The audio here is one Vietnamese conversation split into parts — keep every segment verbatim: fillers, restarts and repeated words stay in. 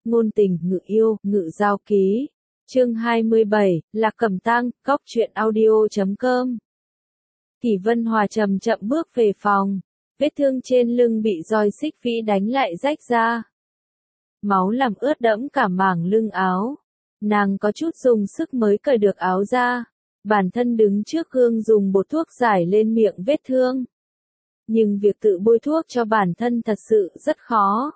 ngôn tình, ngự yêu, ngự giao ký. Chương hai mươi bảy, Lạc Cẩm Tang, cóc truyện audio chấm com. Kỷ Vân Hòa chậm chậm bước về phòng, vết thương trên lưng bị roi xích vĩ đánh lại rách ra. Máu làm ướt đẫm cả mảng lưng áo. Nàng có chút dùng sức mới cởi được áo ra. Bản thân đứng trước gương dùng bột thuốc rải lên miệng vết thương. Nhưng việc tự bôi thuốc cho bản thân thật sự rất khó.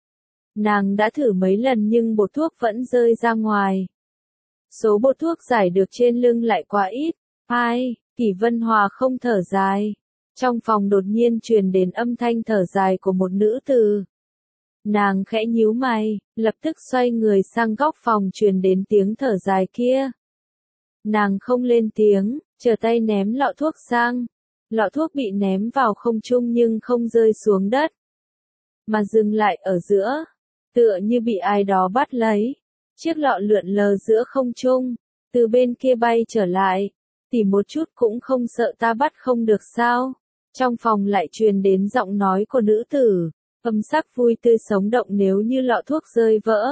Nàng đã thử mấy lần nhưng bột thuốc vẫn rơi ra ngoài. Số bột thuốc rải được trên lưng lại quá ít. Ai, Kỷ Vân Hòa không thở dài. Trong phòng đột nhiên truyền đến âm thanh thở dài của một nữ tử. Nàng khẽ nhíu mày, lập tức xoay người sang góc phòng truyền đến tiếng thở dài kia. Nàng không lên tiếng, trở tay ném lọ thuốc sang. Lọ thuốc bị ném vào không trung nhưng không rơi xuống đất, mà dừng lại ở giữa, tựa như bị ai đó bắt lấy. Chiếc lọ lượn lờ giữa không trung, từ bên kia bay trở lại. Tỉ một chút cũng không sợ ta bắt không được sao? Trong phòng lại truyền đến giọng nói của nữ tử, âm sắc vui tươi sống động nếu như lọ thuốc rơi vỡ.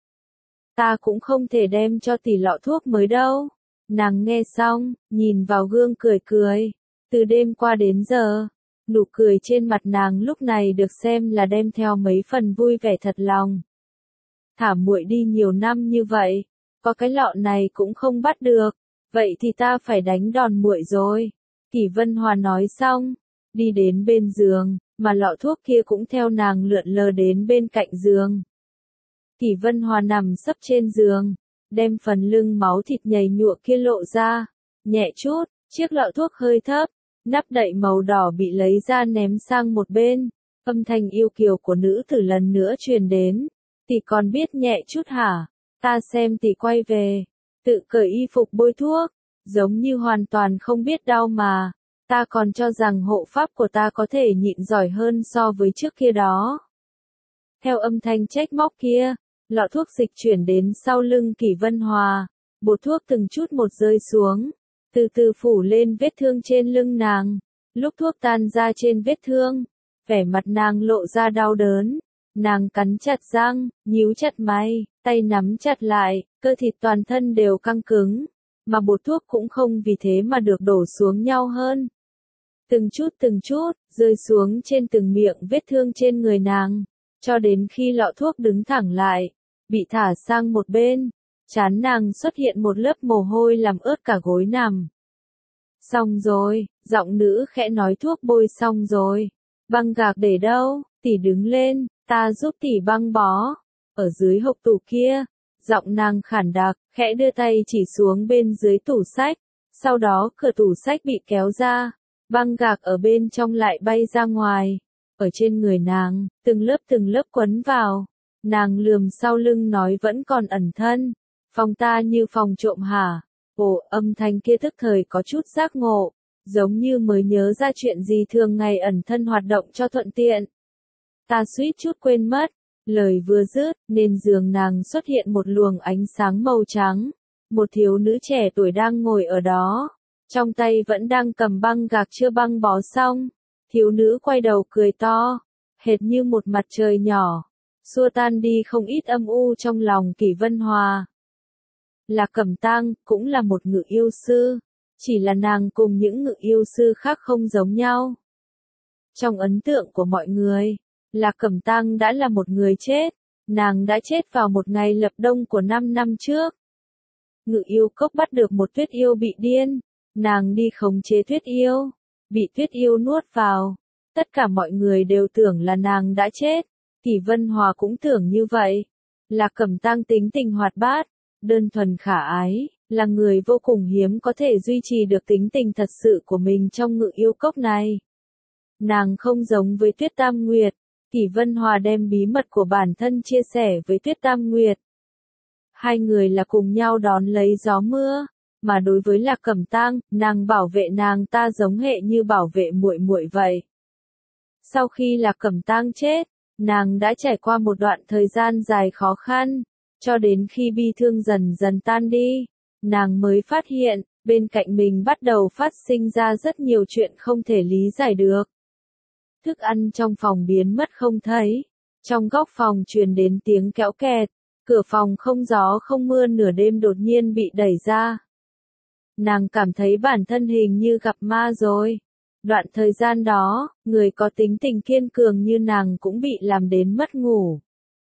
Ta cũng không thể đem cho tỷ lọ thuốc mới đâu. Nàng nghe xong, nhìn vào gương cười cười. Từ đêm qua đến giờ, nụ cười trên mặt nàng lúc này được xem là đem theo mấy phần vui vẻ thật lòng. Thả muội đi nhiều năm như vậy, có cái lọ này cũng không bắt được, vậy thì ta phải đánh đòn muội rồi. Kỷ Vân Hòa nói xong, đi đến bên giường, mà lọ thuốc kia cũng theo nàng lượn lờ đến bên cạnh giường. Kỷ Vân Hòa nằm sấp trên giường, đem phần lưng máu thịt nhầy nhụa kia lộ ra, nhẹ chút, chiếc lọ thuốc hơi thấp, nắp đậy màu đỏ bị lấy ra ném sang một bên. Âm thanh yêu kiều của nữ tử lần nữa truyền đến. Tỷ còn biết nhẹ chút hả? Ta xem tỷ quay về, tự cởi y phục bôi thuốc, giống như hoàn toàn không biết đau mà. Ta còn cho rằng hộ pháp của ta có thể nhịn giỏi hơn so với trước kia đó. Theo âm thanh trách móc kia, lọ thuốc dịch chuyển đến sau lưng Kỷ Vân Hòa, bột thuốc từng chút một rơi xuống, từ từ phủ lên vết thương trên lưng nàng. Lúc thuốc tan ra trên vết thương, vẻ mặt nàng lộ ra đau đớn. Nàng cắn chặt răng, nhíu chặt mày, tay nắm chặt lại, cơ thịt toàn thân đều căng cứng, mà bột thuốc cũng không vì thế mà được đổ xuống nhau hơn. Từng chút từng chút, rơi xuống trên từng miệng vết thương trên người nàng, cho đến khi lọ thuốc đứng thẳng lại, bị thả sang một bên, trán nàng xuất hiện một lớp mồ hôi làm ướt cả gối nằm. Xong rồi, giọng nữ khẽ nói thuốc bôi xong rồi. Băng gạc để đâu? Tỷ đứng lên, ta giúp tỷ băng bó. Ở dưới hộc tủ kia, giọng nàng khản đặc, khẽ đưa tay chỉ xuống bên dưới tủ sách. Sau đó cửa tủ sách bị kéo ra, băng gạc ở bên trong lại bay ra ngoài. Ở trên người nàng, từng lớp từng lớp quấn vào. Nàng lườm sau lưng nói vẫn còn ẩn thân. Phòng ta như phòng trộm hả? Ồ, âm thanh kia tức thời có chút giác ngộ, giống như mới nhớ ra chuyện gì thường ngày ẩn thân hoạt động cho thuận tiện. Ta suýt chút quên mất, lời vừa dứt, nên giường nàng xuất hiện một luồng ánh sáng màu trắng. Một thiếu nữ trẻ tuổi đang ngồi ở đó, trong tay vẫn đang cầm băng gạc chưa băng bó xong. Thiếu nữ quay đầu cười to, hệt như một mặt trời nhỏ, xua tan đi không ít âm u trong lòng Kỷ Vân Hòa. Lạc Cẩm Tang cũng là một ngự yêu sư, chỉ là nàng cùng những ngự yêu sư khác không giống nhau. Trong ấn tượng của mọi người, Lạc Cẩm Tang đã là một người chết, nàng đã chết vào một ngày lập đông của năm năm trước. Ngự yêu cốc bắt được một tuyết yêu bị điên, nàng đi khống chế tuyết yêu, bị tuyết yêu nuốt vào. Tất cả mọi người đều tưởng là nàng đã chết, Kỷ Vân Hòa cũng tưởng như vậy. Lạc Cẩm Tang tính tình hoạt bát, đơn thuần khả ái, là người vô cùng hiếm có thể duy trì được tính tình thật sự của mình trong ngự yêu cốc này. Nàng không giống với Tuyết Tam Nguyệt, Kỷ Vân Hòa đem bí mật của bản thân chia sẻ với Tuyết Tam Nguyệt. Hai người là cùng nhau đón lấy gió mưa, mà đối với Lạc Cẩm Tang, nàng bảo vệ nàng ta giống hệ như bảo vệ muội muội vậy. Sau khi Lạc Cẩm Tang chết, nàng đã trải qua một đoạn thời gian dài khó khăn, cho đến khi bi thương dần dần tan đi, nàng mới phát hiện, bên cạnh mình bắt đầu phát sinh ra rất nhiều chuyện không thể lý giải được. Thức ăn trong phòng biến mất không thấy, trong góc phòng truyền đến tiếng kéo kẹt, Cửa phòng không gió không mưa nửa đêm đột nhiên bị đẩy ra. Nàng cảm thấy bản thân hình như gặp ma rồi. Đoạn thời gian đó, người có tính tình kiên cường như nàng cũng bị làm đến mất ngủ.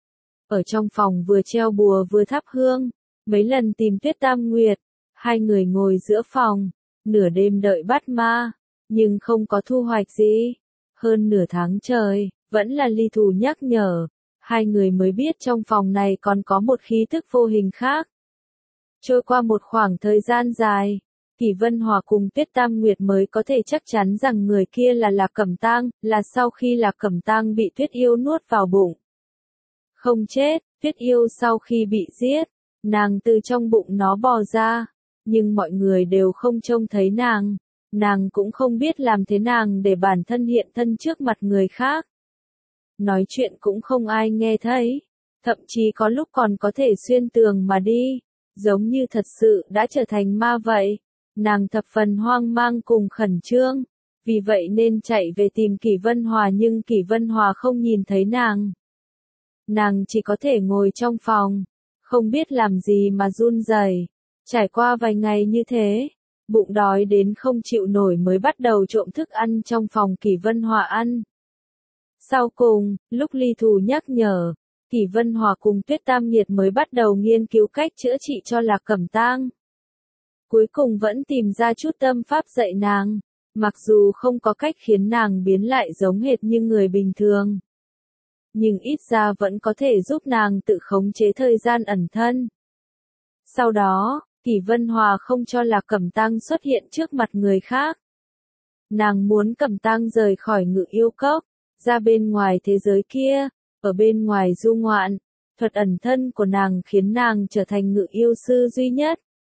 Ở trong phòng vừa treo bùa vừa thắp hương, mấy lần tìm Tuyết Tam Nguyệt, hai người ngồi giữa phòng, nửa đêm đợi bắt ma, nhưng không có thu hoạch gì. Hơn nửa tháng trời, vẫn là Ly Thù nhắc nhở, hai người mới biết trong phòng này còn có một khí thức vô hình khác. Trôi qua một khoảng thời gian dài, Kỷ Vân Hòa cùng Tuyết Tam Nguyệt mới có thể chắc chắn rằng người kia là Lạc Cẩm Tang, là sau khi Lạc Cẩm Tang bị Tuyết Yêu nuốt vào bụng. Không chết, Tuyết Yêu sau khi bị giết, nàng từ trong bụng nó bò ra, nhưng mọi người đều không trông thấy nàng, nàng cũng không biết làm thế nàng để bản thân hiện thân trước mặt người khác. Nói chuyện cũng không ai nghe thấy, thậm chí có lúc còn có thể xuyên tường mà đi, giống như thật sự đã trở thành ma vậy. Nàng thập phần hoang mang cùng khẩn trương, vì vậy nên chạy về tìm Kỷ Vân Hòa nhưng Kỷ Vân Hòa không nhìn thấy nàng. Nàng chỉ có thể ngồi trong phòng, không biết làm gì mà run rẩy. Trải qua vài ngày như thế, bụng đói đến không chịu nổi mới bắt đầu trộm thức ăn trong phòng Kỷ Vân Hòa ăn. Sau cùng, lúc Ly Thù nhắc nhở, Kỷ Vân Hòa cùng Tuyết Tam Nguyệt mới bắt đầu nghiên cứu cách chữa trị cho Lạc Cẩm Tang. Cuối cùng vẫn tìm ra chút tâm pháp dạy nàng, mặc dù không có cách khiến nàng biến lại giống hệt như người bình thường. Nhưng ít ra vẫn có thể giúp nàng tự khống chế thời gian ẩn thân. Sau đó, Kỷ Vân Hòa không cho Lạc Cẩm Tang xuất hiện trước mặt người khác. Nàng muốn Cẩm Tang rời khỏi Ngự Yêu Cốc, ra bên ngoài thế giới kia, ở bên ngoài du ngoạn. Thuật ẩn thân của nàng khiến nàng trở thành ngự yêu sư duy nhất.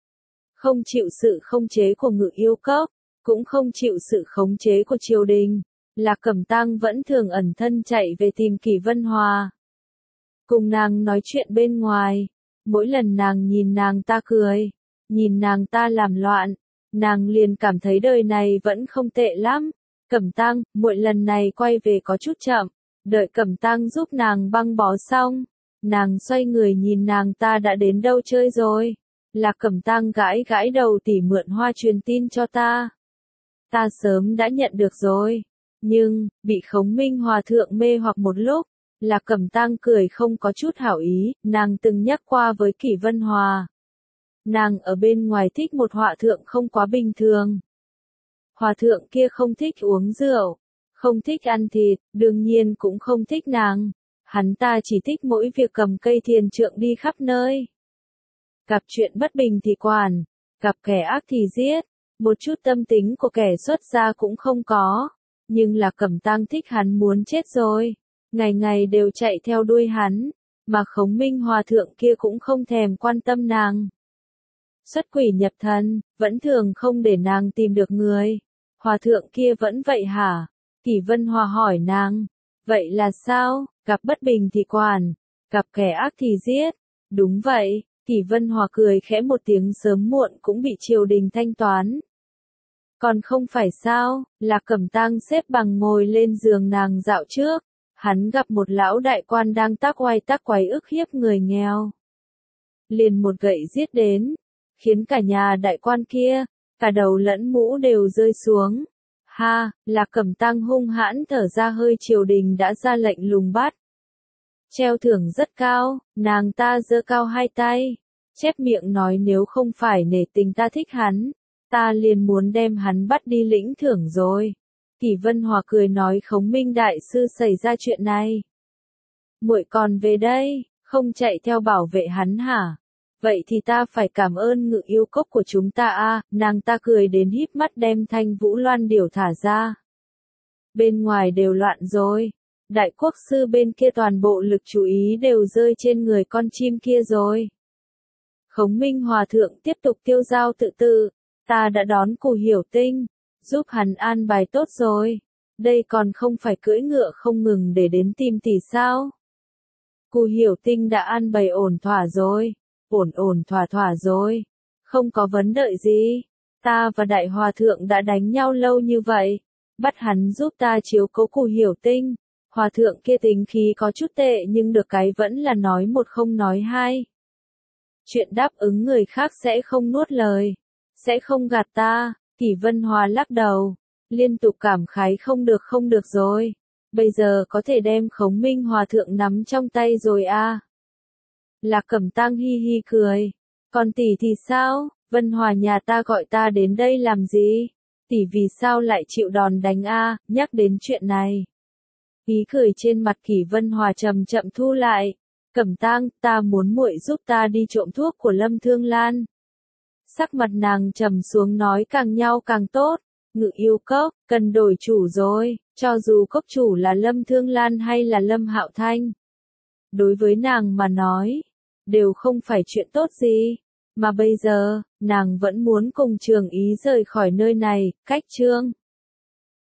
Không chịu sự khống chế của Ngự Yêu Cốc, cũng không chịu sự khống chế của triều đình, Lạc Cẩm Tang vẫn thường ẩn thân chạy về tìm Kỷ Vân Hòa. Cùng nàng nói chuyện bên ngoài, mỗi lần nàng nhìn nàng ta cười, nhìn nàng ta làm loạn, nàng liền cảm thấy đời này vẫn không tệ lắm. Cẩm Tang, mỗi lần này quay về có chút chậm, đợi Cẩm Tang giúp nàng băng bó xong, nàng xoay người nhìn nàng ta đã đến đâu chơi rồi. Lạc Cẩm Tang gãi gãi đầu tỉ mượn hoa truyền tin cho ta. Ta sớm đã nhận được rồi, nhưng, bị Khống Minh Hòa thượng mê hoặc một lúc, Lạc Cẩm Tang cười không có chút hảo ý, nàng từng nhắc qua với Kỷ Vân Hòa. Nàng ở bên ngoài thích một hòa thượng không quá bình thường. Hòa thượng kia không thích uống rượu, không thích ăn thịt, đương nhiên cũng không thích nàng. Hắn ta chỉ thích mỗi việc cầm cây thiền trượng đi khắp nơi. Gặp chuyện bất bình thì quản, gặp kẻ ác thì giết, một chút tâm tính của kẻ xuất gia cũng không có. Nhưng Lạc Cẩm Tang thích hắn muốn chết rồi, ngày ngày đều chạy theo đuôi hắn, mà Khống Minh Hòa thượng kia cũng không thèm quan tâm nàng. Xuất quỷ nhập thần, vẫn thường không để nàng tìm được người. Hòa thượng kia vẫn vậy hả? Kỷ Vân Hòa hỏi nàng. Vậy là sao? Gặp bất bình thì quản, gặp kẻ ác thì giết. Đúng vậy, Kỷ Vân Hòa cười khẽ một tiếng sớm muộn cũng bị triều đình thanh toán. Còn không phải sao, Lạc Cẩm Tang xếp bằng ngồi lên giường nàng dạo trước. Hắn gặp một lão đại quan đang tác oai tác quái ức hiếp người nghèo. Liền một gậy giết đến, khiến cả nhà đại quan kia, cả đầu lẫn mũ đều rơi xuống. Ha, Lạc Cẩm Tang hung hãn thở ra hơi triều đình đã ra lệnh lùng bắt. Treo thưởng rất cao, nàng ta giơ cao hai tay, chép miệng nói nếu không phải nể tình ta thích hắn, ta liền muốn đem hắn bắt đi lĩnh thưởng rồi. Kỷ Vân Hòa cười nói Khống Minh đại sư xảy ra chuyện này. Muội còn về đây, không chạy theo bảo vệ hắn hả? Vậy thì ta phải cảm ơn Ngự Yêu Cốc của chúng ta a. Nàng ta cười đến híp mắt đem Thanh Vũ Loan điểu thả ra. Bên ngoài đều loạn rồi. Đại quốc sư bên kia toàn bộ lực chú ý đều rơi trên người con chim kia rồi. Khống Minh Hòa thượng tiếp tục tiêu dao tự tự. Ta đã đón Cù Hiểu Tinh, giúp hắn an bài tốt rồi. Đây còn không phải cưỡi ngựa không ngừng để đến tìm tỷ sao? Cù Hiểu Tinh đã an bày ổn thỏa rồi. Ổn ổn thỏa thỏa rồi. Không có vấn đề gì. Ta và Đại Hòa thượng đã đánh nhau lâu như vậy. Bắt hắn giúp ta chiếu cố Cù Hiểu Tinh. Hòa thượng kia tính khí có chút tệ nhưng được cái vẫn là nói một không nói hai. Chuyện đáp ứng người khác sẽ không nuốt lời, sẽ không gạt ta. Kỷ Vân Hòa lắc đầu, liên tục cảm khái không được không được rồi. Bây giờ có thể đem Khổng Minh Hòa thượng nắm trong tay rồi à. Lạc Cẩm Tang hi hi cười. Còn tỷ thì sao? Vân Hòa nhà ta gọi ta đến đây làm gì? Tỷ vì sao lại chịu đòn đánh a? Nhắc đến chuyện này. Ý cười trên mặt Kỷ Vân Hòa chậm chậm thu lại. Cẩm Tang, ta muốn muội giúp ta đi trộm thuốc của Lâm Thương Lan. Sắc mặt nàng trầm xuống nói càng nhau càng tốt. Ngự yêu cốc, cần đổi chủ rồi, cho dù cốc chủ là Lâm Thương Lan hay là Lâm Hạo Thanh. Đối với nàng mà nói, đều không phải chuyện tốt gì. Mà bây giờ, nàng vẫn muốn cùng Trường Ý rời khỏi nơi này, cách Trương